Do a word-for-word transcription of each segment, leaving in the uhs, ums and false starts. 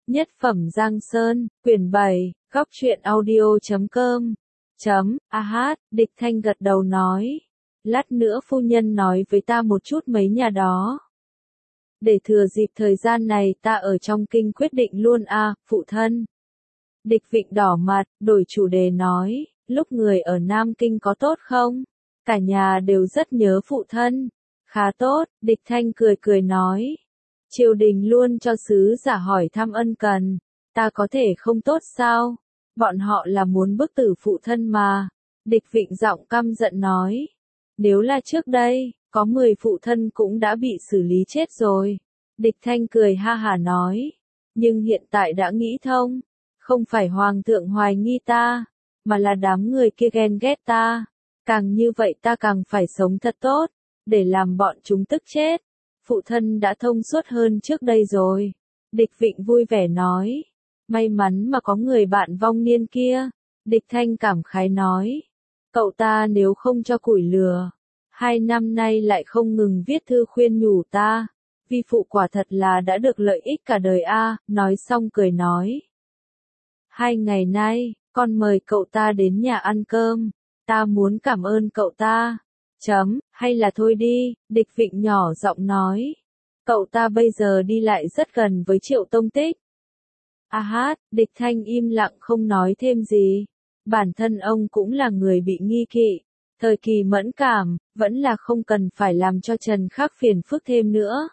Nhất phẩm Giang Sơn, quyển bảy, góc truyện audio.com. Chấm, a hát, Địch Thanh gật đầu nói. Lát nữa phu nhân nói với ta một chút mấy nhà đó. Để thừa dịp thời gian này ta ở trong kinh quyết định luôn a, à, phụ thân. Địch Vịnh đỏ mặt, đổi chủ đề nói, lúc người ở Nam Kinh có tốt không? Cả nhà đều rất nhớ phụ thân. Khá tốt, Địch Thanh cười cười nói. Triều đình luôn cho sứ giả hỏi thăm ân cần, ta có thể không tốt sao? Bọn họ là muốn bức tử phụ thân mà. Địch Vịnh giọng căm giận nói. Nếu là trước đây, có mười phụ thân cũng đã bị xử lý chết rồi. Địch Thanh cười ha hả nói. Nhưng hiện tại đã nghĩ thông. Không phải hoàng thượng hoài nghi ta, mà là đám người kia ghen ghét ta. Càng như vậy ta càng phải sống thật tốt, để làm bọn chúng tức chết. Phụ thân đã thông suốt hơn trước đây rồi. Địch Vịnh vui vẻ nói. May mắn mà có người bạn vong niên kia. Địch Thanh cảm khái nói. Cậu ta nếu không cho củi lửa, hai năm nay lại không ngừng viết thư khuyên nhủ ta. Vi phụ quả thật là đã được lợi ích cả đời a. Nói xong cười nói. Hai ngày nay, con mời cậu ta đến nhà ăn cơm. Ta muốn cảm ơn cậu ta. Chấm, hay là thôi đi, Địch Vịnh nhỏ giọng nói. Cậu ta bây giờ đi lại rất gần với Triệu Tông Tích. A hát, Địch Thanh im lặng không nói thêm gì. Bản thân ông cũng là người bị nghi kỵ. Thời kỳ mẫn cảm, vẫn là không cần phải làm cho Trần Khắc phiền phức thêm nữa.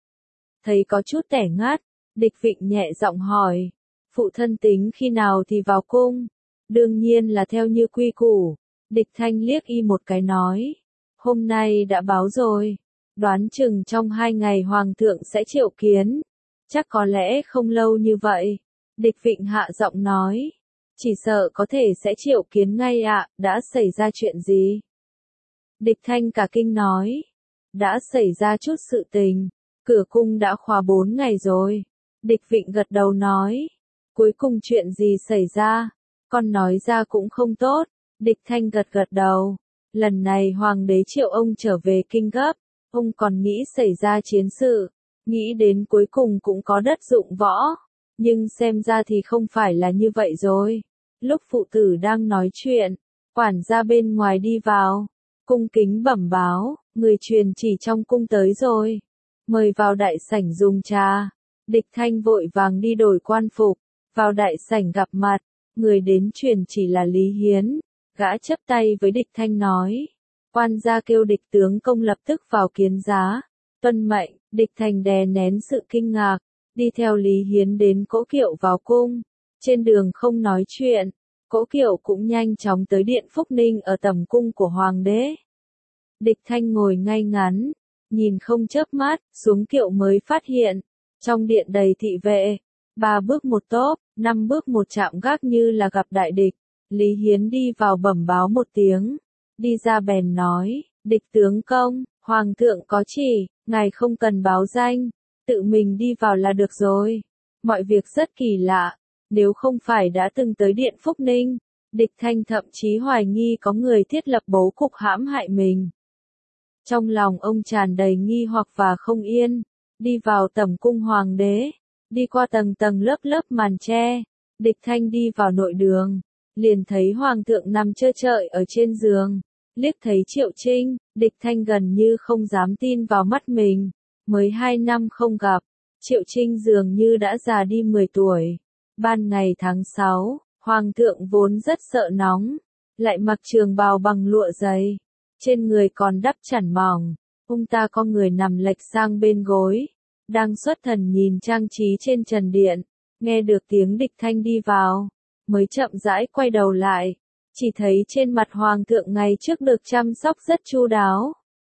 Thấy có chút tẻ ngắt, Địch Vịnh nhẹ giọng hỏi. Phụ thân tính khi nào thì vào cung? Đương nhiên là theo như quy củ. Địch Thanh liếc y một cái nói. Hôm nay đã báo rồi. Đoán chừng trong hai ngày hoàng thượng sẽ triệu kiến. Chắc có lẽ không lâu như vậy. Địch Vịnh hạ giọng nói. Chỉ sợ có thể sẽ triệu kiến ngay ạ, à, đã xảy ra chuyện gì? Địch Thanh cả kinh nói. Đã xảy ra chút sự tình. Cửa cung đã khóa bốn ngày rồi. Địch Vịnh gật đầu nói. Cuối cùng chuyện gì xảy ra? Con nói ra cũng không tốt. Địch Thanh gật gật đầu. Lần này hoàng đế triệu ông trở về kinh gấp. Ông còn nghĩ xảy ra chiến sự. Nghĩ đến cuối cùng cũng có đất dụng võ. Nhưng xem ra thì không phải là như vậy rồi. Lúc phụ tử đang nói chuyện, quản gia bên ngoài đi vào. Cung kính bẩm báo, người truyền chỉ trong cung tới rồi. Mời vào đại sảnh dùng trà. Địch Thanh vội vàng đi đổi quan phục. Vào đại sảnh gặp mặt. Người đến truyền chỉ là Lý Hiến. Gã chấp tay với Địch Thanh nói. Quan gia kêu Địch tướng công lập tức vào kiến giá. Tuân mệnh, Địch Thanh đè nén sự kinh ngạc. Đi theo Lý Hiến đến Cỗ Kiệu vào cung. Trên đường không nói chuyện. Cỗ Kiệu cũng nhanh chóng tới điện Phúc Ninh ở tầm cung của hoàng đế. Địch Thanh ngồi ngay ngắn. Nhìn không chớp mắt, xuống kiệu mới phát hiện. Trong điện đầy thị vệ. Ba bước một tốp, năm bước một chạm gác như là gặp đại địch. Lý Hiến đi vào bẩm báo một tiếng. Đi ra bèn nói, Địch tướng công, hoàng thượng có chỉ, ngài không cần báo danh. Tự mình đi vào là được rồi. Mọi việc rất kỳ lạ. Nếu không phải đã từng tới điện Phúc Ninh, Địch Thanh thậm chí hoài nghi có người thiết lập bố cục hãm hại mình. Trong lòng ông tràn đầy nghi hoặc và không yên. Đi vào tầm cung hoàng đế. Đi qua tầng tầng lớp lớp màn tre. Địch Thanh đi vào nội đường. Liền thấy hoàng thượng nằm trơ trọi ở trên giường. Liếc thấy Triệu Trinh, Địch Thanh gần như không dám tin vào mắt mình. Mới hai năm không gặp, Triệu Trinh dường như đã già đi mười tuổi. Ban ngày tháng sáu, hoàng thượng vốn rất sợ nóng. Lại mặc trường bào bằng lụa dày. Trên người còn đắp chản mỏng. Ông ta có người nằm lệch sang bên gối. Đang xuất thần nhìn trang trí trên trần điện. Nghe được tiếng Địch Thanh đi vào. Mới chậm rãi quay đầu lại. Chỉ thấy trên mặt hoàng thượng ngày trước được chăm sóc rất chu đáo.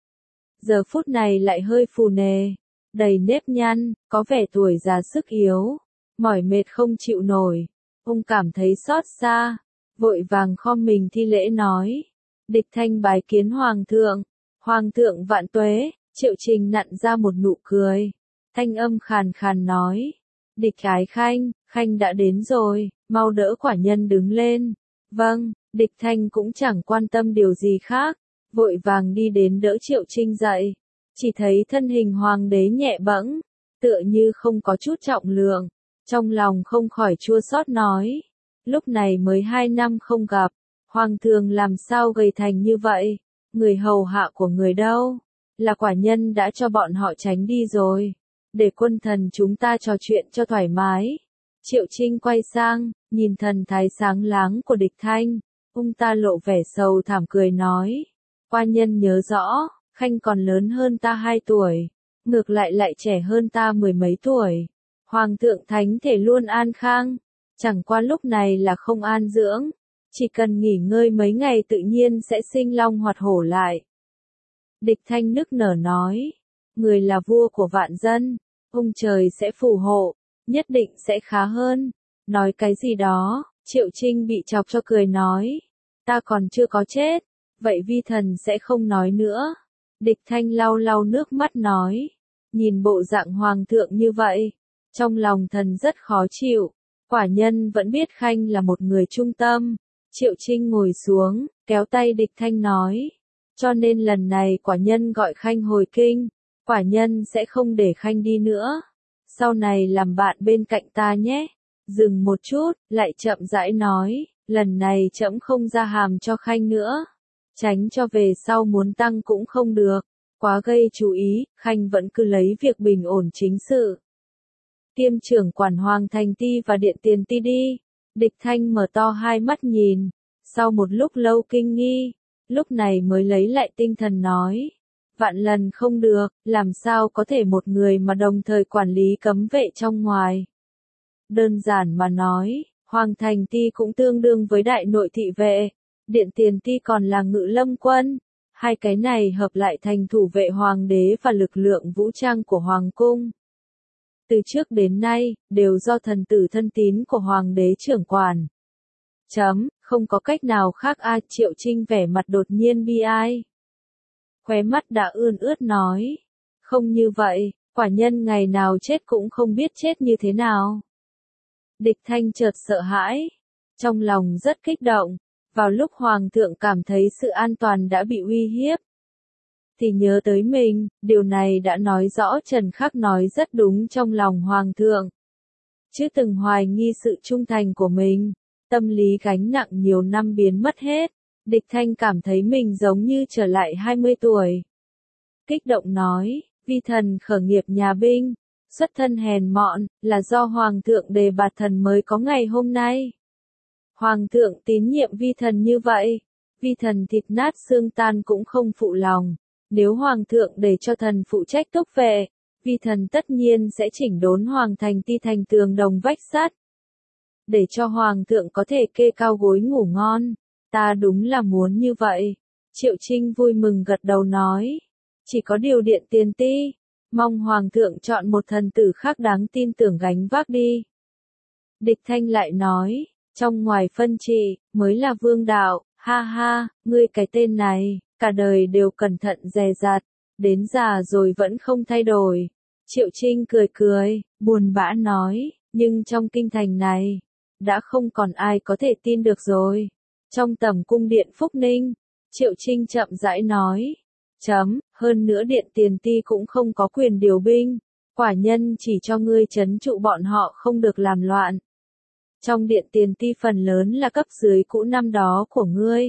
Giờ phút này lại hơi phù nề. Đầy nếp nhăn, có vẻ tuổi già sức yếu. Mỏi mệt không chịu nổi. Ông cảm thấy xót xa. Vội vàng khom mình thi lễ nói. Địch Thanh bái kiến hoàng thượng. Hoàng thượng vạn tuế. Triệu Trình nặn ra một nụ cười. Thanh âm khàn khàn nói. Địch Ái Khanh, Khanh đã đến rồi, mau đỡ quả nhân đứng lên. Vâng, Địch Thanh cũng chẳng quan tâm điều gì khác. Vội vàng đi đến đỡ Triệu Trinh dậy. Chỉ thấy thân hình hoàng đế nhẹ bẫng. Tựa như không có chút trọng lượng. Trong lòng không khỏi chua xót nói, lúc này mới hai năm không gặp, hoàng thượng làm sao gầy thành như vậy, người hầu hạ của người đâu, là quả nhân đã cho bọn họ tránh đi rồi, để quân thần chúng ta trò chuyện cho thoải mái. Triệu Trinh quay sang, nhìn thần thái sáng láng của Địch Thanh, ông ta lộ vẻ sầu thảm cười nói, qua nhân nhớ rõ, Khanh còn lớn hơn ta hai tuổi, ngược lại lại trẻ hơn ta mười mấy tuổi. Hoàng thượng thánh thể luôn an khang, chẳng qua lúc này là không an dưỡng, chỉ cần nghỉ ngơi mấy ngày tự nhiên sẽ sinh long hoạt hổ lại. Địch Thanh nức nở nói, người là vua của vạn dân, ông trời sẽ phù hộ, nhất định sẽ khá hơn. Nói cái gì đó, Triệu Trinh bị chọc cho cười nói, ta còn chưa có chết, vậy vi thần sẽ không nói nữa. Địch Thanh lau lau nước mắt nói, nhìn bộ dạng hoàng thượng như vậy, trong lòng thần rất khó chịu, quả nhân vẫn biết Khanh là một người trung tâm. Triệu Trinh ngồi xuống, kéo tay Địch Thanh nói, cho nên lần này quả nhân gọi Khanh hồi kinh, quả nhân sẽ không để Khanh đi nữa, sau này làm bạn bên cạnh ta nhé. Dừng một chút, lại chậm rãi nói, lần này trẫm không ra hàm cho Khanh nữa, tránh cho về sau muốn tăng cũng không được, quá gây chú ý, Khanh vẫn cứ lấy việc bình ổn chính sự. Tiêm trưởng quản Hoàng Thành Ti và Điện Tiền Ti đi. Địch Thanh mở to hai mắt nhìn, sau một lúc lâu kinh nghi, lúc này mới lấy lại tinh thần nói, vạn lần không được, làm sao có thể một người mà đồng thời quản lý cấm vệ trong ngoài. Đơn giản mà nói, Hoàng Thành Ti cũng tương đương với đại nội thị vệ, Điện Tiền Ti còn là ngự lâm quân, hai cái này hợp lại thành thủ vệ hoàng đế và lực lượng vũ trang của hoàng cung. Từ trước đến nay, đều do thần tử thân tín của hoàng đế trưởng quản. Chấm, không có cách nào khác a. À, Triệu Trinh vẻ mặt đột nhiên bi ai. Khóe mắt đã ươn ướt nói, không như vậy, quả nhân ngày nào chết cũng không biết chết như thế nào. Địch Thanh chợt sợ hãi, trong lòng rất kích động, vào lúc hoàng thượng cảm thấy sự an toàn đã bị uy hiếp, thì nhớ tới mình, điều này đã nói rõ Trần Khắc nói rất đúng trong lòng hoàng thượng. Chứ từng hoài nghi sự trung thành của mình, tâm lý gánh nặng nhiều năm biến mất hết, Địch Thanh cảm thấy mình giống như trở lại hai mươi tuổi. Kích động nói, vi thần khởi nghiệp nhà binh, xuất thân hèn mọn, là do hoàng thượng đề bạt thần mới có ngày hôm nay. Hoàng thượng tín nhiệm vi thần như vậy, vi thần thịt nát xương tan cũng không phụ lòng. Nếu hoàng thượng để cho thần phụ trách túc vệ, vi thần tất nhiên sẽ chỉnh đốn Hoàng Thành Ti thành tường đồng vách sắt, để cho hoàng thượng có thể kê cao gối ngủ ngon. Ta đúng là muốn như vậy. Triệu Trinh vui mừng gật đầu nói, chỉ có điều Điện Tiền Ti, mong hoàng thượng chọn một thần tử khác đáng tin tưởng gánh vác đi. Địch Thanh lại nói, trong ngoài phân trị, mới là vương đạo, ha ha, ngươi cái tên này, cả đời đều cẩn thận dè dặt, đến già rồi vẫn không thay đổi. Triệu Trinh cười cười, buồn bã nói, nhưng trong kinh thành này, đã không còn ai có thể tin được rồi. Trong tầm cung điện Phúc Ninh, Triệu Trinh chậm rãi nói, chấm, hơn nữa Điện Tiền Ti cũng không có quyền điều binh, quả nhân chỉ cho ngươi trấn trụ bọn họ không được làm loạn. Trong Điện Tiền Ti phần lớn là cấp dưới cũ năm đó của ngươi.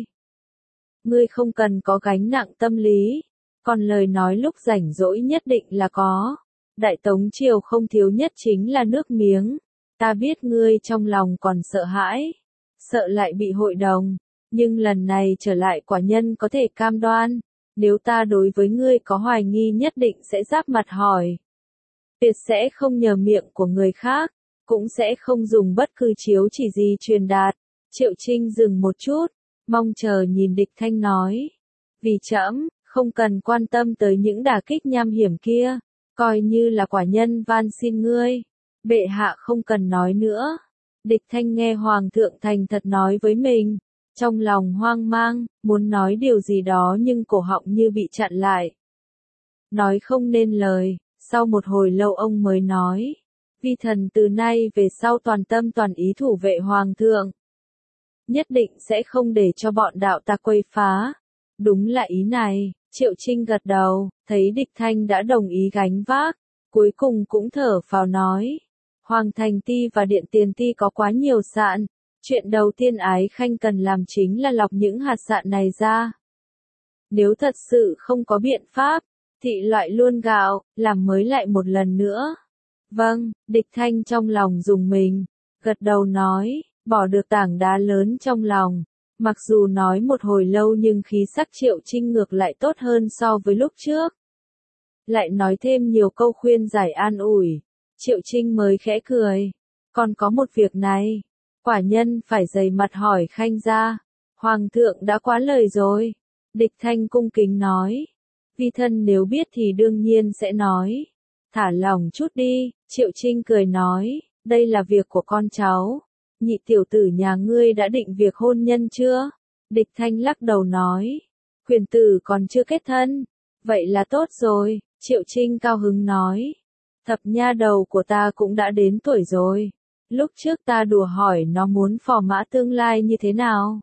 Ngươi không cần có gánh nặng tâm lý, còn lời nói lúc rảnh rỗi nhất định là có. Đại Tống Triều không thiếu nhất chính là nước miếng. Ta biết ngươi trong lòng còn sợ hãi, sợ lại bị hội đồng, nhưng lần này trở lại quả nhân có thể cam đoan, nếu ta đối với ngươi có hoài nghi nhất định sẽ giáp mặt hỏi. Tuyệt sẽ không nhờ miệng của người khác, cũng sẽ không dùng bất cứ chiếu chỉ gì truyền đạt. Triệu Trinh dừng một chút, mong chờ nhìn Địch Thanh nói, vì trẫm không cần quan tâm tới những đả kích nham hiểm kia, coi như là quả nhân van xin ngươi, bệ hạ không cần nói nữa. Địch Thanh nghe hoàng thượng thành thật nói với mình, trong lòng hoang mang, muốn nói điều gì đó nhưng cổ họng như bị chặn lại. Nói không nên lời, sau một hồi lâu ông mới nói, vi thần từ nay về sau toàn tâm toàn ý thủ vệ hoàng thượng. Nhất định sẽ không để cho bọn đạo ta quấy phá. Đúng là ý này, Triệu Trinh gật đầu, thấy Địch Thanh đã đồng ý gánh vác, cuối cùng cũng thở phào nói. Hoàng Thành Ti và Điện Tiền Ti có quá nhiều sạn. Chuyện đầu tiên Ái Khanh cần làm chính là lọc những hạt sạn này ra. Nếu thật sự không có biện pháp, thị loại luôn gạo, làm mới lại một lần nữa. Vâng, Địch Thanh trong lòng dùng mình, gật đầu nói, bỏ được tảng đá lớn trong lòng. Mặc dù nói một hồi lâu nhưng khí sắc Triệu Trinh ngược lại tốt hơn so với lúc trước. Lại nói thêm nhiều câu khuyên giải an ủi, Triệu Trinh mới khẽ cười. Còn có một việc này, quả nhân phải dày mặt hỏi Khanh gia. Hoàng thượng đã quá lời rồi. Địch Thanh cung kính nói. Vi thân nếu biết thì đương nhiên sẽ nói. Thả lòng chút đi, Triệu Trinh cười nói, đây là việc của con cháu. Nhị tiểu tử nhà ngươi đã định việc hôn nhân chưa? Địch Thanh lắc đầu nói, quyền tử còn chưa kết thân. Vậy là tốt rồi, Triệu Trinh cao hứng nói. Thập nha đầu của ta cũng đã đến tuổi rồi. Lúc trước ta đùa hỏi nó muốn phò mã tương lai như thế nào.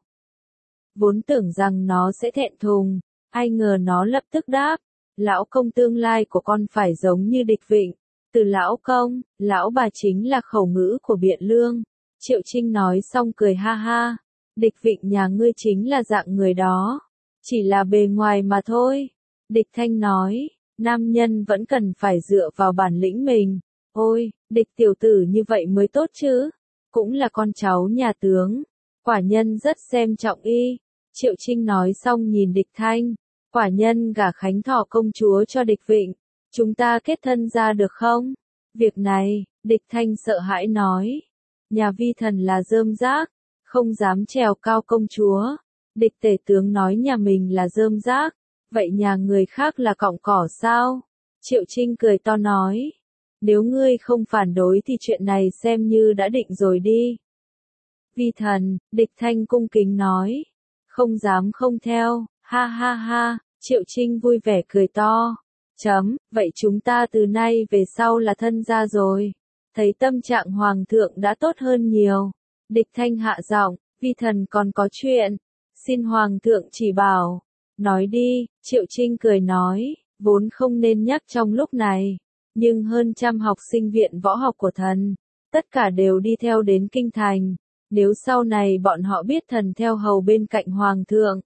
Vốn tưởng rằng nó sẽ thẹn thùng, ai ngờ nó lập tức đáp. Lão công tương lai của con phải giống như Địch Vịnh. Từ lão công, lão bà chính là khẩu ngữ của Biện Lương. Triệu Trinh nói xong cười ha ha. Địch Vịnh nhà ngươi chính là dạng người đó. Chỉ là bề ngoài mà thôi. Địch Thanh nói, nam nhân vẫn cần phải dựa vào bản lĩnh mình. Ôi, Địch tiểu tử như vậy mới tốt chứ. Cũng là con cháu nhà tướng. Quả nhân rất xem trọng y. Triệu Trinh nói xong nhìn Địch Thanh. Quả nhân gả Khánh Thọ công chúa cho Địch Vịnh. Chúng ta kết thân ra được không? Việc này, Địch Thanh sợ hãi nói. Nhà vi thần là rơm rác, không dám trèo cao công chúa. Địch tể tướng nói nhà mình là rơm rác, vậy nhà người khác là cọng cỏ sao? Triệu Trinh cười to nói. Nếu ngươi không phản đối thì chuyện này xem như đã định rồi đi. Vi thần, Địch Thanh cung kính nói. Không dám không theo, ha ha ha, Triệu Trinh vui vẻ cười to. Chấm, vậy chúng ta từ nay về sau là thân gia rồi. Thấy tâm trạng hoàng thượng đã tốt hơn nhiều. Địch Thanh hạ giọng, vi thần còn có chuyện. Xin hoàng thượng chỉ bảo. Nói đi, Triệu Trinh cười nói, vốn không nên nhắc trong lúc này. Nhưng hơn trăm học sinh viện võ học của thần, tất cả đều đi theo đến kinh thành. Nếu sau này bọn họ biết thần theo hầu bên cạnh hoàng thượng,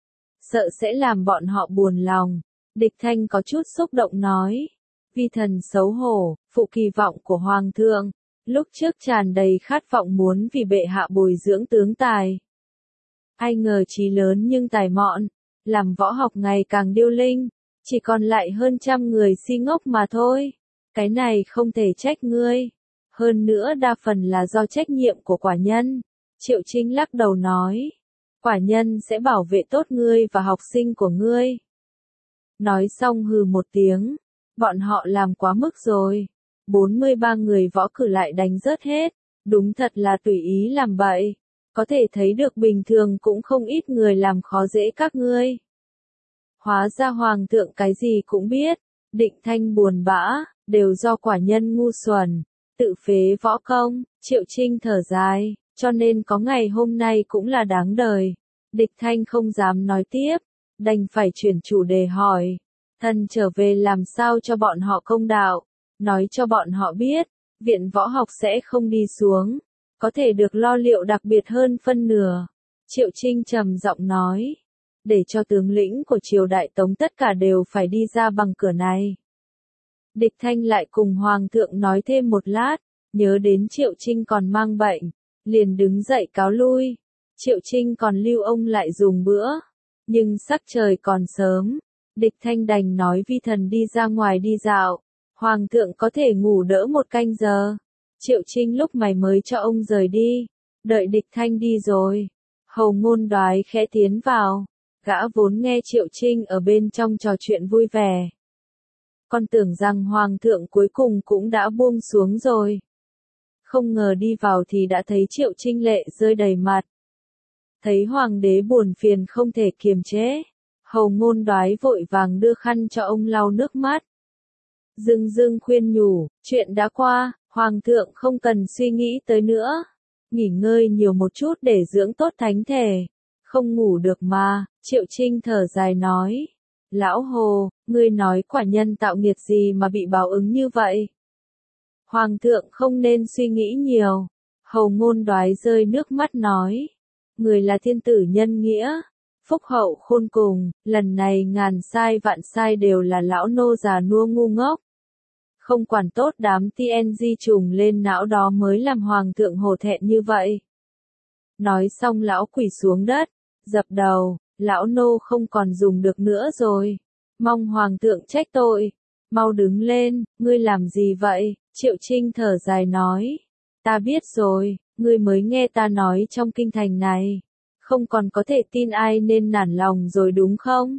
sợ sẽ làm bọn họ buồn lòng. Địch Thanh có chút xúc động nói. Vi thần xấu hổ, phụ kỳ vọng của hoàng thượng. Lúc trước tràn đầy khát vọng muốn vì bệ hạ bồi dưỡng tướng tài. Ai ngờ chí lớn nhưng tài mọn, làm võ học ngày càng điêu linh. Chỉ còn lại hơn trăm người si ngốc mà thôi. Cái này không thể trách ngươi. Hơn nữa đa phần là do trách nhiệm của quả nhân. Triệu Trinh lắc đầu nói. Quả nhân sẽ bảo vệ tốt ngươi và học sinh của ngươi. Nói xong hừ một tiếng. Bọn họ làm quá mức rồi. bốn mươi ba người võ cử lại đánh rớt hết. Đúng thật là tùy ý làm bậy. Có thể thấy được bình thường cũng không ít người làm khó dễ các ngươi. Hóa ra hoàng thượng cái gì cũng biết. Định Thanh buồn bã, đều do quả nhân ngu xuẩn. Tự phế võ công, Triệu Trinh thở dài, cho nên có ngày hôm nay cũng là đáng đời. Địch Thanh không dám nói tiếp, đành phải chuyển chủ đề hỏi. Thần trở về làm sao cho bọn họ công đạo, nói cho bọn họ biết, viện võ học sẽ không đi xuống, có thể được lo liệu đặc biệt hơn phân nửa. Triệu Trinh trầm giọng nói, để cho tướng lĩnh của triều đại Tống tất cả đều phải đi ra bằng cửa này. Địch Thanh lại cùng Hoàng thượng nói thêm một lát, nhớ đến Triệu Trinh còn mang bệnh, liền đứng dậy cáo lui. Triệu Trinh còn lưu ông lại dùng bữa, nhưng sắc trời còn sớm, Địch Thanh đành nói vi thần đi ra ngoài đi dạo, Hoàng thượng có thể ngủ đỡ một canh giờ. Triệu Trinh lúc mày mới cho ông rời đi, đợi Địch Thanh đi rồi, Hầu Ngôn Đoái khẽ tiến vào, gã vốn nghe Triệu Trinh ở bên trong trò chuyện vui vẻ. Con tưởng rằng Hoàng thượng cuối cùng cũng đã buông xuống rồi. Không ngờ đi vào thì đã thấy Triệu Trinh lệ rơi đầy mặt. Thấy Hoàng đế buồn phiền không thể kiềm chế, Hầu Ngôn Đoái vội vàng đưa khăn cho ông lau nước mắt. Dưng dưng khuyên nhủ, chuyện đã qua, Hoàng thượng không cần suy nghĩ tới nữa. Nghỉ ngơi nhiều một chút để dưỡng tốt thánh thể. Không ngủ được mà, Triệu Trinh thở dài nói. Lão Hồ, ngươi nói quả nhân tạo nghiệt gì mà bị báo ứng như vậy? Hoàng thượng không nên suy nghĩ nhiều. Hầu Ngôn Đoái rơi nước mắt nói. Người là thiên tử nhân nghĩa, phúc hậu khôn cùng, lần này ngàn sai vạn sai đều là lão nô già nua ngu ngốc. Không quản tốt đám tê en giê trùng lên não đó mới làm hoàng thượng hổ thẹn như vậy. Nói xong lão quỳ xuống đất, dập đầu, lão nô không còn dùng được nữa rồi. Mong hoàng thượng trách tội. Mau đứng lên, ngươi làm gì vậy? Triệu Trinh thở dài nói. Ta biết rồi, ngươi mới nghe ta nói trong kinh thành này. Không còn có thể tin ai nên nản lòng rồi đúng không?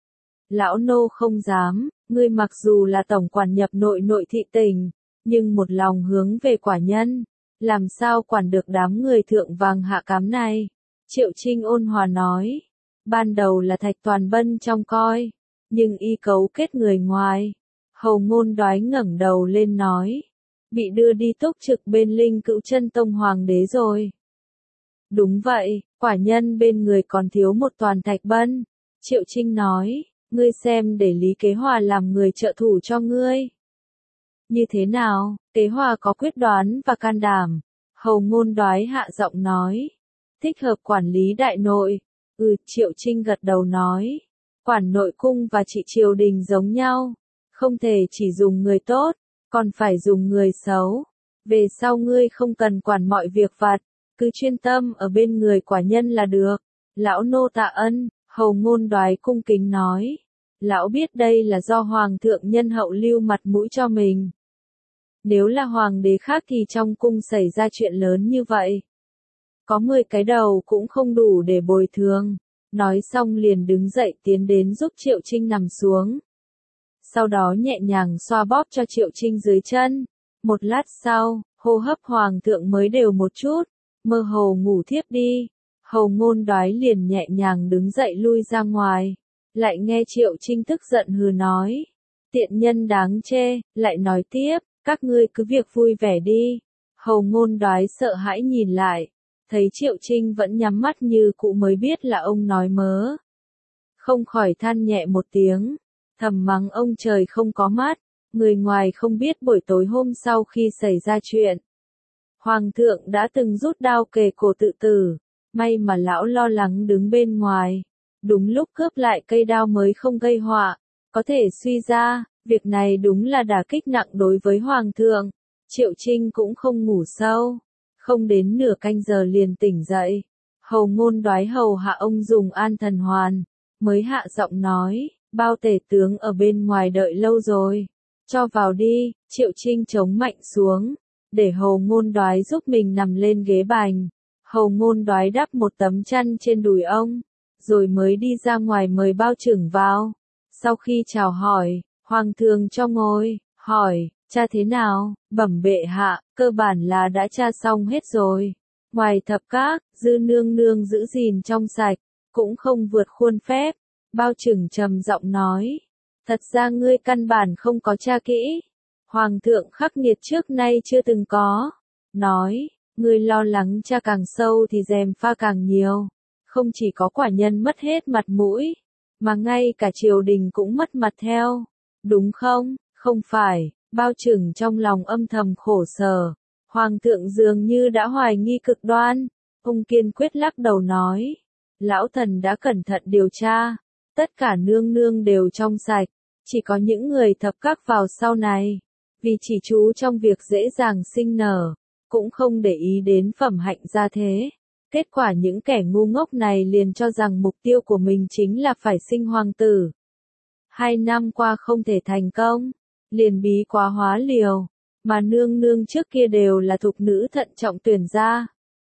Lão nô không dám, ngươi mặc dù là tổng quản nhập nội nội thị tỉnh, nhưng một lòng hướng về quả nhân, làm sao quản được đám người thượng vàng hạ cám này? Triệu Trinh ôn hòa nói, ban đầu là Thạch Toàn Bân trong coi, nhưng y cấu kết người ngoài. Hầu Ngôn Đoái ngẩng đầu lên nói, bị đưa đi túc trực bên Linh Cữu Chân Tông Hoàng đế rồi. Đúng vậy, quả nhân bên người còn thiếu một toàn Thạch Bân. Triệu Trinh nói, ngươi xem để Lý Kế Hòa làm người trợ thủ cho ngươi. Như thế nào, Kế Hòa có quyết đoán và can đảm. Hầu Ngôn Đoái hạ giọng nói, thích hợp quản lý đại nội. Ừ, Triệu Trinh gật đầu nói, quản nội cung và trị triều đình giống nhau. Không thể chỉ dùng người tốt, còn phải dùng người xấu. Về sau ngươi không cần quản mọi việc vặt, cứ chuyên tâm ở bên người quả nhân là được. Lão nô tạ ân, Hầu Ngôn Đoái cung kính nói. Lão biết đây là do hoàng thượng nhân hậu lưu mặt mũi cho mình. Nếu là hoàng đế khác thì trong cung xảy ra chuyện lớn như vậy, có mười cái đầu cũng không đủ để bồi thường. Nói xong liền đứng dậy tiến đến giúp Triệu Trinh nằm xuống. Sau đó nhẹ nhàng xoa bóp cho Triệu Trinh dưới chân. Một lát sau, hô hấp hoàng thượng mới đều một chút, mơ hồ ngủ thiếp đi. Hầu Ngôn Đoái liền nhẹ nhàng đứng dậy lui ra ngoài. Lại nghe Triệu Trinh tức giận hừ nói. Tiện nhân đáng chê, lại nói tiếp, các ngươi cứ việc vui vẻ đi. Hầu Ngôn Đoái sợ hãi nhìn lại, thấy Triệu Trinh vẫn nhắm mắt như cũ mới biết là ông nói mớ. Không khỏi than nhẹ một tiếng, thầm mắng ông trời không có mắt, người ngoài không biết buổi tối hôm sau khi xảy ra chuyện. Hoàng thượng đã từng rút đao kề cổ tự tử, may mà lão lo lắng đứng bên ngoài. Đúng lúc cướp lại cây đao mới không gây họa, có thể suy ra, việc này đúng là đả kích nặng đối với Hoàng thượng. Triệu Trinh cũng không ngủ sâu, không đến nửa canh giờ liền tỉnh dậy. Hầu Ngôn Đoái hầu hạ ông dùng an thần hoàn, mới hạ giọng nói, bao tể tướng ở bên ngoài đợi lâu rồi, cho vào đi. Triệu Trinh chống mạnh xuống, để Hầu Ngôn Đoái giúp mình nằm lên ghế bành. Hầu Ngôn Đoái đắp một tấm chăn trên đùi ông, rồi mới đi ra ngoài mời bao trưởng vào. Sau khi chào hỏi, Hoàng thượng cho ngồi, hỏi, tra thế nào? Bẩm bệ hạ, cơ bản là đã tra xong hết rồi. Ngoài thập các, dư nương nương giữ gìn trong sạch, cũng không vượt khuôn phép. Bao trưởng trầm giọng nói, thật ra ngươi căn bản không có tra kỹ. Hoàng thượng khắc nghiệt trước nay chưa từng có. Nói, ngươi lo lắng tra càng sâu thì gièm pha càng nhiều. Không chỉ có quả nhân mất hết mặt mũi, mà ngay cả triều đình cũng mất mặt theo. Đúng không? Không phải. Bao trưởng trong lòng âm thầm khổ sở. Hoàng thượng dường như đã hoài nghi cực đoan. Ông kiên quyết lắc đầu nói, lão thần đã cẩn thận điều tra, tất cả nương nương đều trong sạch, chỉ có những người thập các vào sau này, vì chỉ chú trong việc dễ dàng sinh nở, cũng không để ý đến phẩm hạnh gia thế. Kết quả những kẻ ngu ngốc này liền cho rằng mục tiêu của mình chính là phải sinh hoàng tử. Hai năm qua không thể thành công, liền bí quá hóa liều, mà nương nương trước kia đều là thục nữ thận trọng tuyển ra.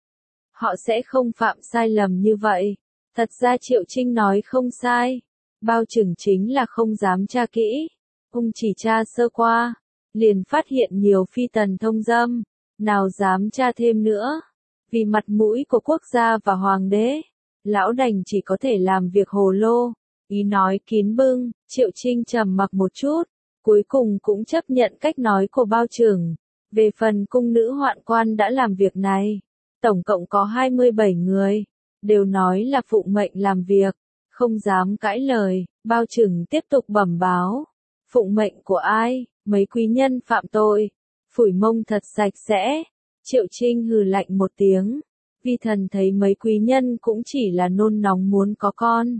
Họ sẽ không phạm sai lầm như vậy. Thật ra Triệu Trinh nói không sai. Bao trưởng chính là không dám tra kỹ. Ông chỉ tra sơ qua, liền phát hiện nhiều phi tần thông dâm, nào dám tra thêm nữa. Vì mặt mũi của quốc gia và hoàng đế, lão đành chỉ có thể làm việc hồ lô. Ý nói kín bưng, Triệu Trinh trầm mặc một chút, cuối cùng cũng chấp nhận cách nói của bao trưởng. Về phần cung nữ hoạn quan đã làm việc này, tổng cộng có hai mươi bảy người, đều nói là phụng mệnh làm việc, không dám cãi lời. Bao trưởng tiếp tục bẩm báo, phụng mệnh của ai, mấy quý nhân phạm tội, phủi mông thật sạch sẽ. Triệu Trinh hừ lạnh một tiếng. Vi Thần thấy mấy quý nhân cũng chỉ là nôn nóng muốn có con.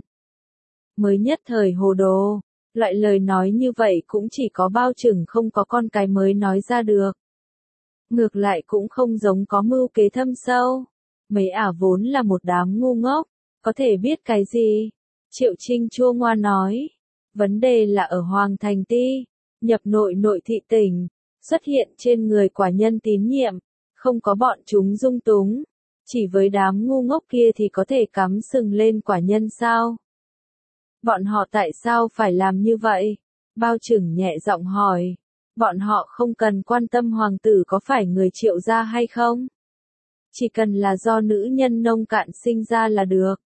Mới nhất thời hồ đồ, loại lời nói như vậy cũng chỉ có Bao Chừng không có con cái mới nói ra được. Ngược lại cũng không giống có mưu kế thâm sâu. Mấy ả vốn là một đám ngu ngốc, có thể biết cái gì? Triệu Trinh chua ngoa nói. Vấn đề là ở Hoàng Thành Ti, nhập nội nội thị tỉnh, xuất hiện trên người quả nhân tín nhiệm, không có bọn chúng dung túng. Chỉ với đám ngu ngốc kia thì có thể cắm sừng lên quả nhân sao? Bọn họ tại sao phải làm như vậy? Bao Chừng nhẹ giọng hỏi. Bọn họ không cần quan tâm hoàng tử có phải người Triệu gia hay không? Chỉ cần là do nữ nhân nông cạn sinh ra là được.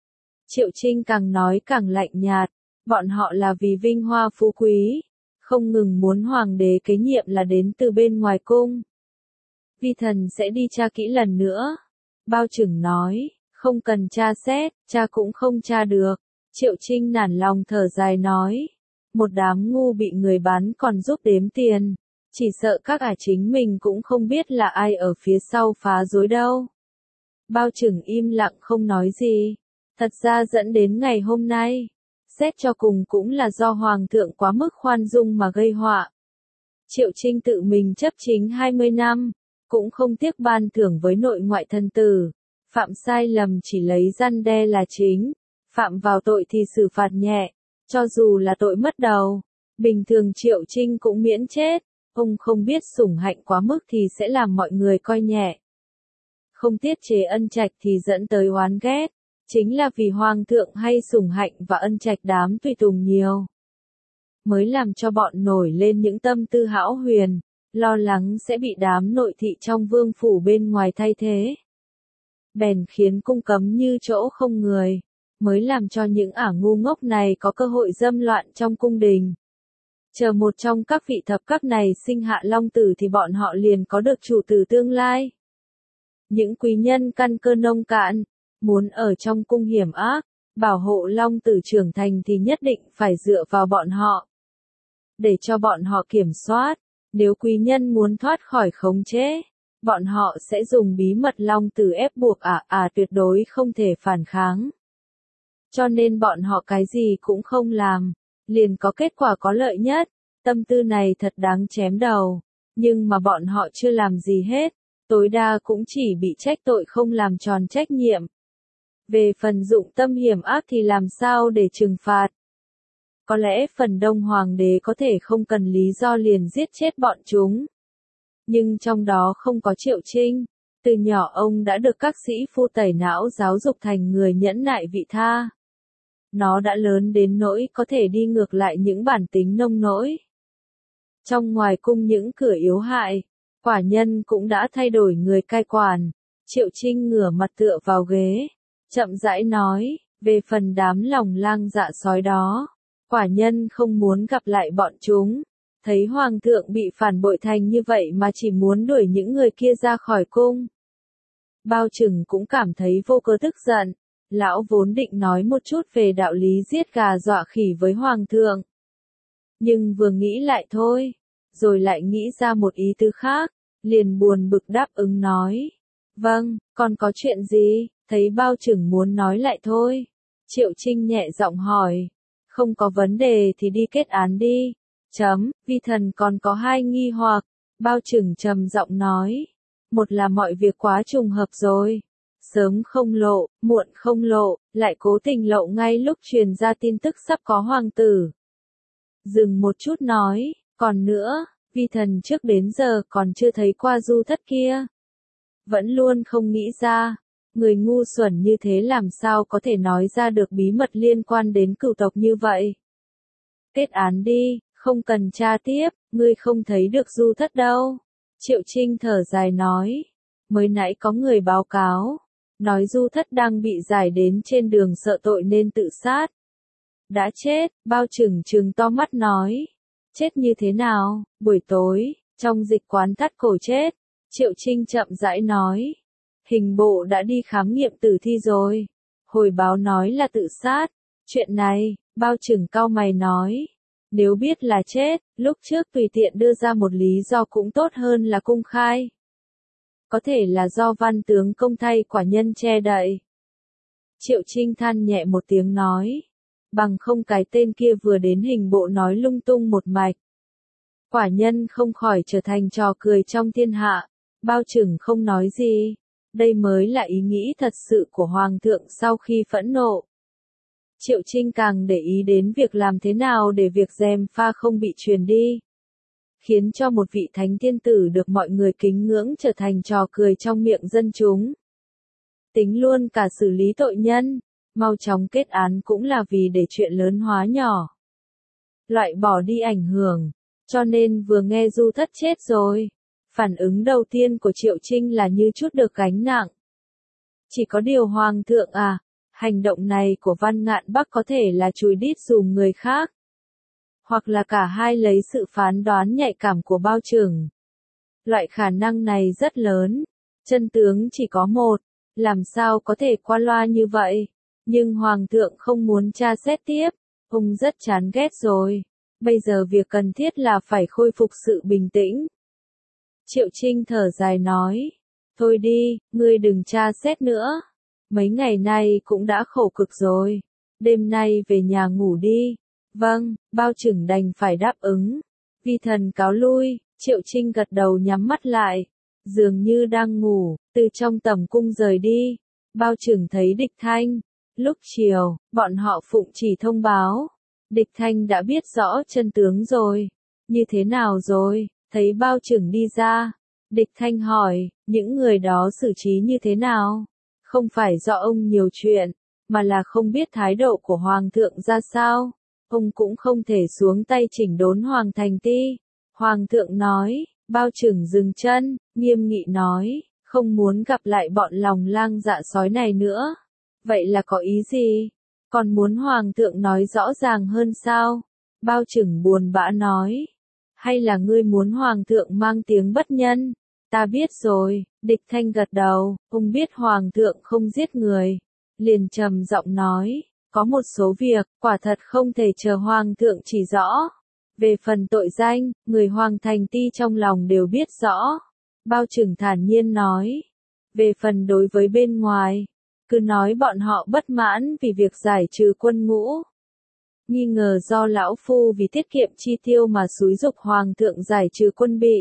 Triệu Trinh càng nói càng lạnh nhạt. Bọn họ là vì vinh hoa phú quý, không ngừng muốn hoàng đế kế nhiệm là đến từ bên ngoài cung. Vi Thần sẽ đi tra kỹ lần nữa. Bao Chừng nói, không cần tra xét, tra cũng không tra được. Triệu Trinh nản lòng thở dài nói, một đám ngu bị người bán còn giúp đếm tiền, chỉ sợ các ả chính mình cũng không biết là ai ở phía sau phá rối đâu. Bao Chừng im lặng không nói gì. Thật ra dẫn đến ngày hôm nay, xét cho cùng cũng là do Hoàng thượng quá mức khoan dung mà gây họa. Triệu Trinh tự mình chấp chính hai mươi năm, cũng không tiếc ban thưởng với nội ngoại thân tử. Phạm sai lầm chỉ lấy răn đe là chính, phạm vào tội thì xử phạt nhẹ, cho dù là tội mất đầu. Bình thường Triệu Trinh cũng miễn chết, ông không biết sủng hạnh quá mức thì sẽ làm mọi người coi nhẹ. Không tiết chế ân trạch thì dẫn tới oán ghét, chính là vì Hoàng thượng hay sủng hạnh và ân trạch đám tùy tùng nhiều. Mới làm cho bọn nổi lên những tâm tư hão huyền, lo lắng sẽ bị đám nội thị trong vương phủ bên ngoài thay thế. Bèn khiến cung cấm như chỗ không người, mới làm cho những ả ngu ngốc này có cơ hội dâm loạn trong cung đình. Chờ một trong các vị thập các này sinh hạ long tử thì bọn họ liền có được chủ tử tương lai. Những quý nhân căn cơ nông cạn, muốn ở trong cung hiểm ác, bảo hộ long tử trưởng thành thì nhất định phải dựa vào bọn họ. Để cho bọn họ kiểm soát, nếu quý nhân muốn thoát khỏi khống chế, bọn họ sẽ dùng bí mật long tử ép buộc ả à, à tuyệt đối không thể phản kháng. Cho nên bọn họ cái gì cũng không làm, liền có kết quả có lợi nhất. Tâm tư này thật đáng chém đầu, nhưng mà bọn họ chưa làm gì hết, tối đa cũng chỉ bị trách tội không làm tròn trách nhiệm. Về phần dụng tâm hiểm ác thì làm sao để trừng phạt? Có lẽ phần đông hoàng đế có thể không cần lý do liền giết chết bọn chúng. Nhưng trong đó không có Triệu Trinh, từ nhỏ ông đã được các sĩ phu tẩy não giáo dục thành người nhẫn nại vị tha. Nó đã lớn đến nỗi có thể đi ngược lại những bản tính nông nỗi. Trong ngoài cung những cửa yếu hại, quả nhân cũng đã thay đổi người cai quản. Triệu Trinh ngửa mặt tựa vào ghế, chậm rãi nói, về phần đám lòng lang dạ sói đó, quả nhân không muốn gặp lại bọn chúng. Thấy hoàng thượng bị phản bội thành như vậy mà chỉ muốn đuổi những người kia ra khỏi cung. Bao Chừng cũng cảm thấy vô cớ tức giận. Lão vốn định nói một chút về đạo lý giết gà dọa khỉ với hoàng thượng. Nhưng vừa nghĩ lại thôi, rồi lại nghĩ ra một ý tứ khác, liền buồn bực đáp ứng nói. Vâng, còn có chuyện gì? Thấy Bao Chừng muốn nói lại thôi. Triệu Trinh nhẹ giọng hỏi. Không có vấn đề thì đi kết án đi. Chấm, Vi Thần còn có hai nghi hoặc. Bao Chừng trầm giọng nói. Một là mọi việc quá trùng hợp rồi. Sớm không lộ, muộn không lộ, lại cố tình lộ ngay lúc truyền ra tin tức sắp có hoàng tử. Dừng một chút nói, còn nữa, Vi Thần trước đến giờ còn chưa thấy qua Du Thất kia. Vẫn luôn không nghĩ ra, người ngu xuẩn như thế làm sao có thể nói ra được bí mật liên quan đến cửu tộc như vậy. Kết án đi, không cần tra tiếp, ngươi không thấy được Du Thất đâu. Triệu Trinh thở dài nói, mới nãy có người báo cáo. Nói Du Thất đang bị giải đến trên đường sợ tội nên tự sát. Đã chết, Bao Chừng trừng to mắt nói. Chết như thế nào? Buổi tối, trong dịch quán thắt cổ chết. Triệu Trinh chậm rãi nói. Hình bộ đã đi khám nghiệm tử thi rồi. Hồi báo nói là tự sát. Chuyện này, Bao Chừng cau mày nói. Nếu biết là chết, lúc trước tùy tiện đưa ra một lý do cũng tốt hơn là công khai. Có thể là do văn tướng công thay quả nhân che đậy. Triệu Trinh than nhẹ một tiếng nói. Bằng không cái tên kia vừa đến hình bộ nói lung tung một mạch. Quả nhân không khỏi trở thành trò cười trong thiên hạ. Bao Trừng không nói gì. Đây mới là ý nghĩ thật sự của Hoàng thượng sau khi phẫn nộ. Triệu Trinh càng để ý đến việc làm thế nào để việc gièm pha không bị truyền đi. Khiến cho một vị thánh tiên tử được mọi người kính ngưỡng trở thành trò cười trong miệng dân chúng. Tính luôn cả xử lý tội nhân, mau chóng kết án cũng là vì để chuyện lớn hóa nhỏ. Loại bỏ đi ảnh hưởng, cho nên vừa nghe Du Thất chết rồi. Phản ứng đầu tiên của Triệu Trinh là như chút được gánh nặng. Chỉ có điều Hoàng thượng à, hành động này của Văn Ngạn Bắc có thể là chùi đít dùm người khác. Hoặc là cả hai lấy sự phán đoán nhạy cảm của Bao Trừng. Loại khả năng này rất lớn, chân tướng chỉ có một, làm sao có thể qua loa như vậy. Nhưng Hoàng thượng không muốn tra xét tiếp, ông rất chán ghét rồi. Bây giờ việc cần thiết là phải khôi phục sự bình tĩnh. Triệu Trinh thở dài nói, thôi đi, ngươi đừng tra xét nữa. Mấy ngày nay cũng đã khổ cực rồi, đêm nay về nhà ngủ đi. Vâng, Bao Trừng đành phải đáp ứng. Vi thần cáo lui, Triệu Trinh gật đầu nhắm mắt lại. Dường như đang ngủ, từ trong tầm cung rời đi. Bao Trừng thấy Địch Thanh. Lúc chiều, bọn họ phụng chỉ thông báo. Địch Thanh đã biết rõ chân tướng rồi. Như thế nào rồi, thấy Bao Trừng đi ra. Địch Thanh hỏi, những người đó xử trí như thế nào? Không phải do ông nhiều chuyện, mà là không biết thái độ của Hoàng thượng ra sao. Ông cũng không thể xuống tay chỉnh đốn Hoàng Thành Ti. Hoàng thượng nói, Bao Trừng dừng chân, nghiêm nghị nói, không muốn gặp lại bọn lòng lang dạ sói này nữa. Vậy là có ý gì? Còn muốn Hoàng thượng nói rõ ràng hơn sao? Bao Trừng buồn bã nói. Hay là ngươi muốn Hoàng thượng mang tiếng bất nhân? Ta biết rồi, Địch Thanh gật đầu, ông biết Hoàng thượng không giết người. Liền trầm giọng nói, có một số việc, quả thật không thể chờ Hoàng thượng chỉ rõ. Về phần tội danh, người Hoàng Thành Ti trong lòng đều biết rõ. Bao Trừng thản nhiên nói. Về phần đối với bên ngoài, cứ nói bọn họ bất mãn vì việc giải trừ quân ngũ. Nghi ngờ do lão phu vì tiết kiệm chi tiêu mà xúi giục Hoàng thượng giải trừ quân bị.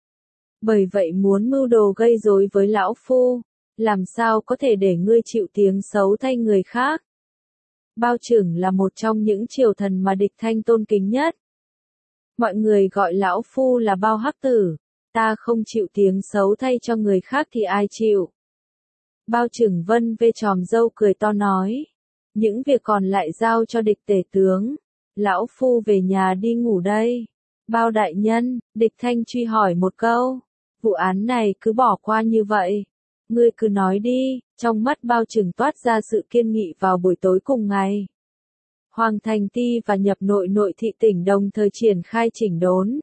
Bởi vậy muốn mưu đồ gây rối với lão phu, làm sao có thể để ngươi chịu tiếng xấu thay người khác. Bao Trừng là một trong những triều thần mà Địch Thanh tôn kính nhất. Mọi người gọi lão phu là Bao Hắc Tử, ta không chịu tiếng xấu thay cho người khác thì ai chịu. Bao Trừng vân vê tròm râu cười to nói, những việc còn lại giao cho Địch tể tướng, lão phu về nhà đi ngủ đây. Bao đại nhân, Địch Thanh truy hỏi một câu, vụ án này cứ bỏ qua như vậy. Ngươi cứ nói đi, trong mắt Bao Trừng toát ra sự kiên nghị vào buổi tối cùng ngày. Hoàng Thành Ti và nhập nội nội thị tỉnh đồng thời triển khai chỉnh đốn.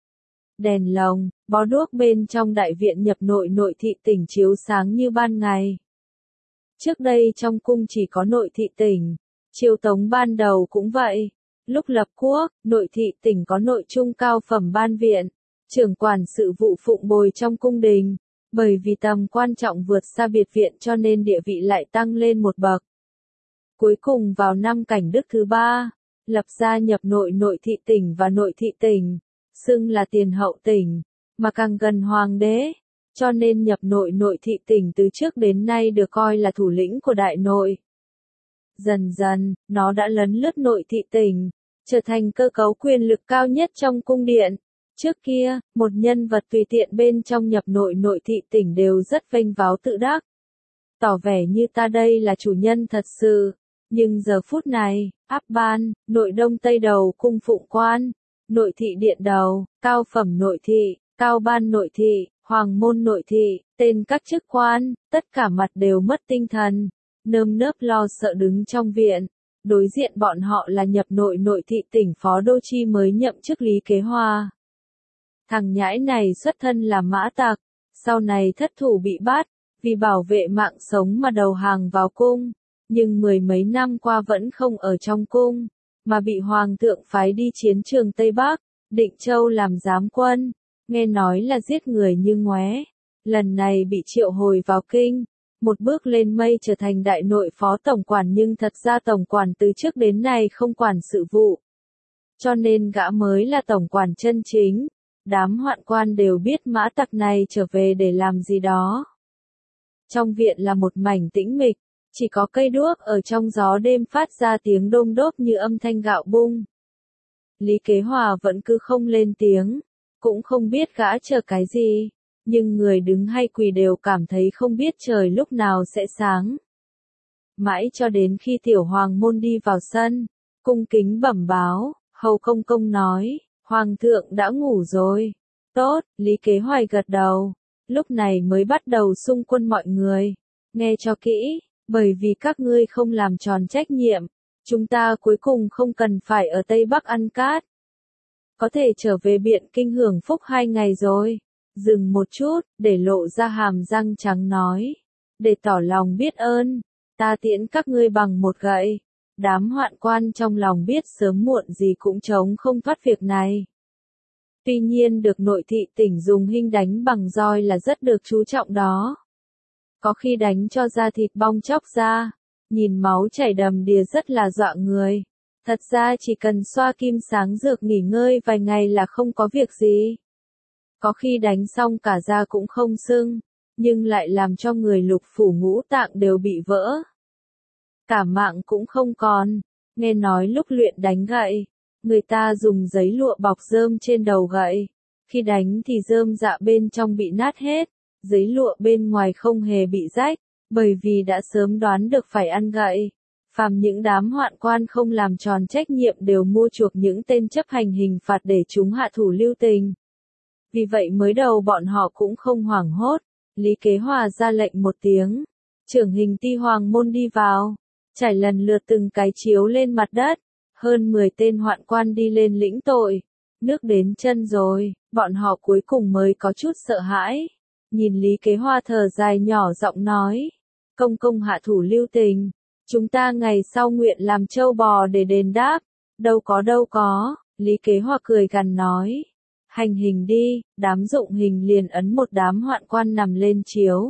Đèn lồng, bó đuốc bên trong đại viện nhập nội nội thị tỉnh chiếu sáng như ban ngày. Trước đây trong cung chỉ có nội thị tỉnh, triều tống ban đầu cũng vậy. Lúc lập quốc, nội thị tỉnh có nội trung cao phẩm ban viện, trưởng quản sự vụ phụng bồi trong cung đình. Bởi vì tầm quan trọng vượt xa biệt viện cho nên địa vị lại tăng lên một bậc. Cuối cùng vào năm Cảnh Đức thứ ba, lập ra nhập nội nội thị tỉnh và nội thị tỉnh, xưng là tiền hậu tỉnh, mà càng gần hoàng đế, cho nên nhập nội nội thị tỉnh từ trước đến nay được coi là thủ lĩnh của đại nội. Dần dần, nó đã lấn lướt nội thị tỉnh, trở thành cơ cấu quyền lực cao nhất trong cung điện. Trước kia, một nhân vật tùy tiện bên trong nhập nội nội thị tỉnh đều rất vênh váo tự đắc. Tỏ vẻ như ta đây là chủ nhân thật sự. Nhưng giờ phút này, áp ban, nội đông tây đầu cung phụng quan, nội thị điện đầu, cao phẩm nội thị, cao ban nội thị, hoàng môn nội thị, tên các chức quan, tất cả mặt đều mất tinh thần, nơm nớp lo sợ đứng trong viện. Đối diện bọn họ là nhập nội nội thị tỉnh phó đô chi mới nhậm chức Lý Kế Hoa. Thằng nhãi này xuất thân là mã tặc, sau này thất thủ bị bắt, vì bảo vệ mạng sống mà đầu hàng vào cung, nhưng mười mấy năm qua vẫn không ở trong cung. mà bị Hoàng thượng phái đi chiến trường Tây Bắc, Định Châu làm giám quân, nghe nói là giết người như ngoé. Lần này bị triệu hồi vào kinh, một bước lên mây trở thành đại nội phó tổng quản, nhưng thật ra tổng quản từ trước đến nay không quản sự vụ. Cho nên gã mới là tổng quản chân chính. Đám hoạn quan đều biết mã tặc này trở về để làm gì đó. Trong viện là một mảnh tĩnh mịch, chỉ có cây đuốc ở trong gió đêm phát ra tiếng đôm đốp như âm thanh gạo bung. Lý Kế Hòa vẫn cứ không lên tiếng, cũng không biết gã chờ cái gì, nhưng người đứng hay quỳ đều cảm thấy không biết trời lúc nào sẽ sáng. Mãi cho đến khi Tiểu Hoàng môn đi vào sân, cung kính bẩm báo, Hầu công công nói, Hoàng thượng đã ngủ rồi. Tốt, Lý Kế Hoài gật đầu, lúc này mới bắt đầu xung quân mọi người. Nghe cho kỹ, bởi vì các ngươi không làm tròn trách nhiệm, chúng ta cuối cùng không cần phải ở Tây Bắc ăn cát. Có thể trở về Biện Kinh hưởng phúc hai ngày rồi. Dừng một chút, để lộ ra hàm răng trắng nói. Để tỏ lòng biết ơn, ta tiễn các ngươi bằng một gậy. Đám hoạn quan trong lòng biết sớm muộn gì cũng chống không thoát việc này. Tuy nhiên được nội thị tỉnh dùng hình đánh bằng roi là rất được chú trọng đó. Có khi đánh cho da thịt bong chóc ra, nhìn máu chảy đầm đìa rất là dọa người. Thật ra chỉ cần xoa kim sáng dược nghỉ ngơi vài ngày là không có việc gì. Có khi đánh xong cả da cũng không sưng, nhưng lại làm cho người lục phủ ngũ tạng đều bị vỡ. Cả mạng cũng không còn. Nghe nói lúc luyện đánh gậy, người ta dùng giấy lụa bọc rơm trên đầu gậy. Khi đánh thì rơm dạ bên trong bị nát hết, giấy lụa bên ngoài không hề bị rách, bởi vì đã sớm đoán được phải ăn gậy. Phàm những đám hoạn quan không làm tròn trách nhiệm đều mua chuộc những tên chấp hành hình phạt để chúng hạ thủ lưu tình. Vì vậy mới đầu bọn họ cũng không hoảng hốt. Lý Kế Hòa ra lệnh một tiếng, trưởng hình ti Hoàng môn đi vào, trải lần lượt từng cái chiếu lên mặt đất. Hơn mười tên hoạn quan đi lên lĩnh tội. Nước đến chân rồi, bọn họ cuối cùng mới có chút sợ hãi. Nhìn Lý Kế Hòa thở dài nhỏ giọng nói, công công hạ thủ lưu tình, chúng ta ngày sau nguyện làm trâu bò để đền đáp. Đâu có đâu có, Lý Kế Hòa cười gằn nói, hành hình đi. Đám dụng hình liền ấn một đám hoạn quan nằm lên chiếu,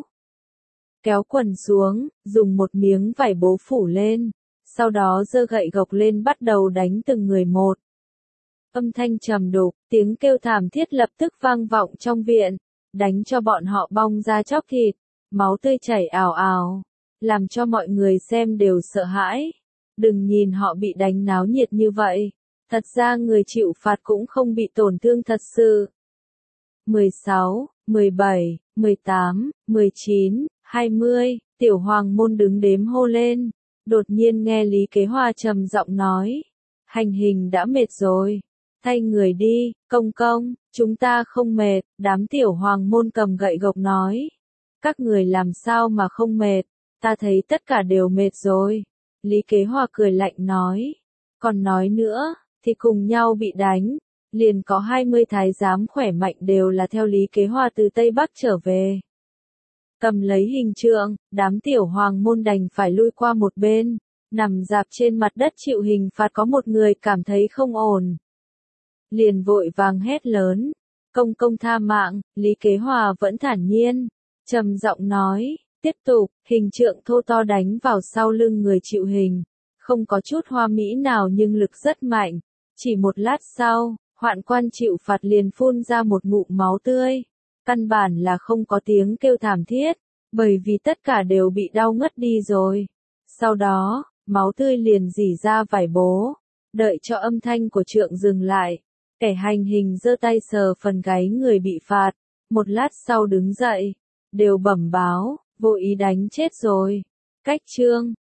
kéo quần xuống, dùng một miếng vải bố phủ lên, sau đó giơ gậy gộc lên bắt đầu đánh từng người một. Âm thanh trầm đục, tiếng kêu thảm thiết lập tức vang vọng trong viện, đánh cho bọn họ bong ra chóc thịt, máu tươi chảy ào ào, làm cho mọi người xem đều sợ hãi. Đừng nhìn họ bị đánh náo nhiệt như vậy, thật ra người chịu phạt cũng không bị tổn thương thật sự. mười sáu, mười bảy, mười tám, mười chín, hai mươi, Tiểu Hoàng môn đứng đếm hô lên. Đột nhiên nghe Lý Kế Hòa trầm giọng nói, hành hình đã mệt rồi, thay người đi. Công công, chúng ta không mệt. Đám Tiểu Hoàng môn cầm gậy gộc nói, các người làm sao mà không mệt, ta thấy tất cả đều mệt rồi. Lý Kế Hòa cười lạnh nói, còn nói nữa, thì cùng nhau bị đánh. Liền có hai mươi thái giám khỏe mạnh đều là theo Lý Kế Hòa từ Tây Bắc trở về. Cầm lấy hình trượng, đám Tiểu Hoàng môn đành phải lui qua một bên, nằm rạp trên mặt đất chịu hình phạt. Có một người cảm thấy không ổn, liền vội vàng hét lớn, công công tha mạng. Lý Kế Hòa vẫn thản nhiên, trầm giọng nói, tiếp tục. Hình trượng thô to đánh vào sau lưng người chịu hình, không có chút hoa mỹ nào nhưng lực rất mạnh. Chỉ một lát sau, hoạn quan chịu phạt liền phun ra một ngụm máu tươi. Căn bản là không có tiếng kêu thảm thiết, bởi vì tất cả đều bị đau ngất đi rồi. Sau đó, máu tươi liền rỉ ra vải bố. Đợi cho âm thanh của trượng dừng lại, kẻ hành hình giơ tay sờ phần gáy người bị phạt. Một lát sau đứng dậy, đều bẩm báo, vô ý đánh chết rồi. Cách chương